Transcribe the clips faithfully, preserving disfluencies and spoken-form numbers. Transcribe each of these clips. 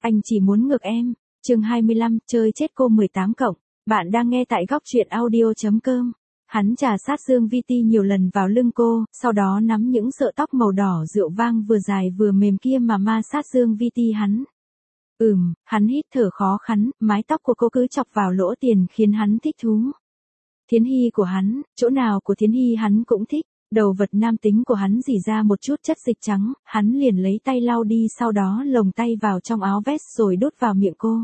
Anh chỉ muốn ngược em. Chương hai mươi lăm, chơi chết cô mười tám cộng. Bạn đang nghe tại góc truyện audio chấm com. Hắn trà sát Dương Vi Ti nhiều lần vào lưng cô, sau đó nắm những sợi tóc màu đỏ rượu vang vừa dài vừa mềm kia mà ma sát Dương Vi Ti hắn. Ừm, hắn hít thở khó khăn, mái tóc của cô cứ chọc vào lỗ tiền khiến hắn thích thú. Thiến Hy của hắn, chỗ nào của Thiến Hy hắn cũng thích. Đầu vật nam tính của hắn rỉ ra một chút chất dịch trắng, hắn liền lấy tay lau đi, sau đó lồng tay vào trong áo vest rồi đút vào miệng cô.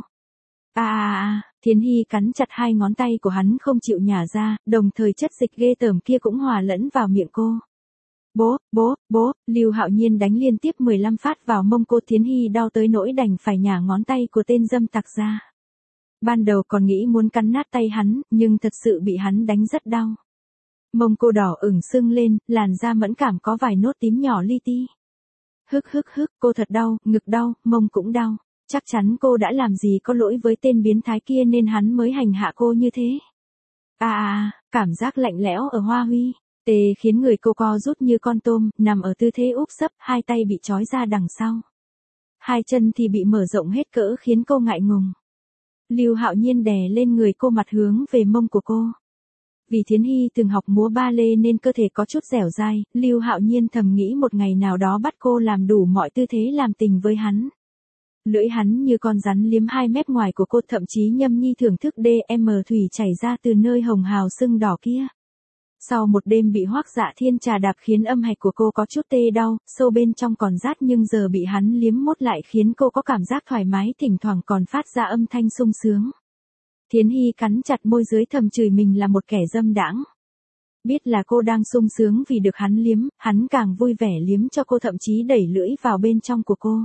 À à à, Thiến Hy cắn chặt hai ngón tay của hắn không chịu nhả ra, đồng thời chất dịch ghê tởm kia cũng hòa lẫn vào miệng cô. Bố, bố, bố, Lưu Hạo Nhiên đánh liên tiếp mười lăm phát vào mông cô. Thiến Hy đau tới nỗi đành phải nhả ngón tay của tên dâm tặc ra. Ban đầu còn nghĩ muốn cắn nát tay hắn, nhưng thật sự bị hắn đánh rất đau. Mông cô đỏ ửng sưng lên, làn da mẫn cảm có vài nốt tím nhỏ li ti. Hức hức hức, cô thật đau, ngực đau, mông cũng đau. Chắc chắn cô đã làm gì có lỗi với tên biến thái kia nên hắn mới hành hạ cô như thế. À à, cảm giác lạnh lẽo ở hoa huy. Tê khiến người cô co rút như con tôm, nằm ở tư thế úp sấp, hai tay bị trói ra đằng sau. Hai chân thì bị mở rộng hết cỡ khiến cô ngại ngùng. Lưu Hạo Nhiên đè lên người cô, mặt hướng về mông của cô. Vì Thiến Hy từng học múa ba lê nên cơ thể có chút dẻo dai, Lưu Hạo Nhiên thầm nghĩ một ngày nào đó bắt cô làm đủ mọi tư thế làm tình với hắn. Lưỡi hắn như con rắn liếm hai mép ngoài của cô, thậm chí nhâm nhi thưởng thức đê em thủy chảy ra từ nơi hồng hào sưng đỏ kia. Sau một đêm bị Hoắc Dạ Thiên trà đạp khiến âm hạch của cô có chút tê đau, sâu bên trong còn rát, nhưng giờ bị hắn liếm mốt lại khiến cô có cảm giác thoải mái, thỉnh thoảng còn phát ra âm thanh sung sướng. Thiến Hy cắn chặt môi dưới thầm chửi mình là một kẻ dâm đãng. Biết là cô đang sung sướng vì được hắn liếm, hắn càng vui vẻ liếm cho cô, thậm chí đẩy lưỡi vào bên trong của cô.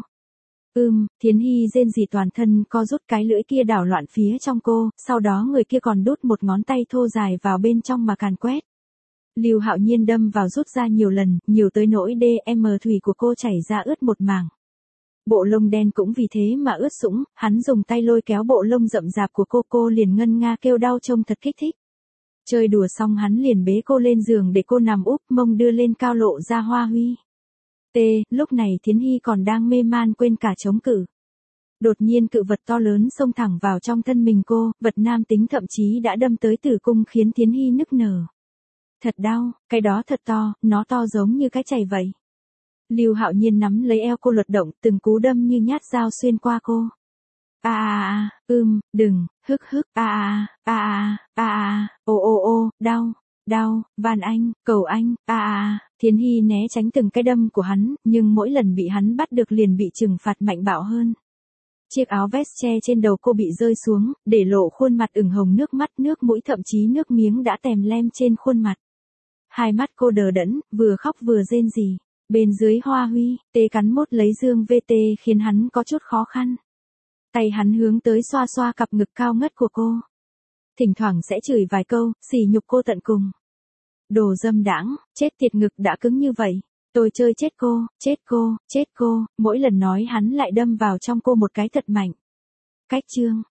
Ưm, Thiến Hy rên rỉ toàn thân co rút, cái lưỡi kia đảo loạn phía trong cô, sau đó người kia còn đút một ngón tay thô dài vào bên trong mà càn quét. Lưu Hạo Nhiên đâm vào rút ra nhiều lần, nhiều tới nỗi đê em thủy của cô chảy ra ướt một mảng. Bộ lông đen cũng vì thế mà ướt sũng, hắn dùng tay lôi kéo bộ lông rậm rạp của cô, cô liền ngân nga kêu đau trông thật kích thích. Chơi đùa xong hắn liền bế cô lên giường để cô nằm úp, mông đưa lên cao lộ ra hoa huy. T, lúc này Thiến Hy còn đang mê man quên cả chống cự. Đột nhiên cự vật to lớn xông thẳng vào trong thân mình cô, vật nam tính thậm chí đã đâm tới tử cung khiến Thiến Hy nức nở. Thật đau, cái đó thật to, nó to giống như cái chày vậy. Lưu Hạo Nhiên nắm lấy eo cô luật động, từng cú đâm như nhát dao xuyên qua cô. A a a, ưm, đừng, hức hức, a a a a a a, ô ô ô, đau, đau, van anh, cầu anh, a a. Thiến Hy né tránh từng cái đâm của hắn, nhưng mỗi lần bị hắn bắt được liền bị trừng phạt mạnh bạo hơn. Chiếc áo vest che trên đầu cô bị rơi xuống, để lộ khuôn mặt ửng hồng, nước mắt, nước mũi, thậm chí nước miếng đã tèm lem trên khuôn mặt. Hai mắt cô đờ đẫn, vừa khóc vừa rên rỉ. Bên dưới hoa huy, tê cắn mốt lấy Dương vê tê khiến hắn có chút khó khăn. Tay hắn hướng tới xoa xoa cặp ngực cao ngất của cô. Thỉnh thoảng sẽ chửi vài câu, sỉ nhục cô tận cùng. Đồ dâm đãng, chết tiệt, ngực đã cứng như vậy. Tôi chơi chết cô, chết cô, chết cô, mỗi lần nói hắn lại đâm vào trong cô một cái thật mạnh. Cách chương.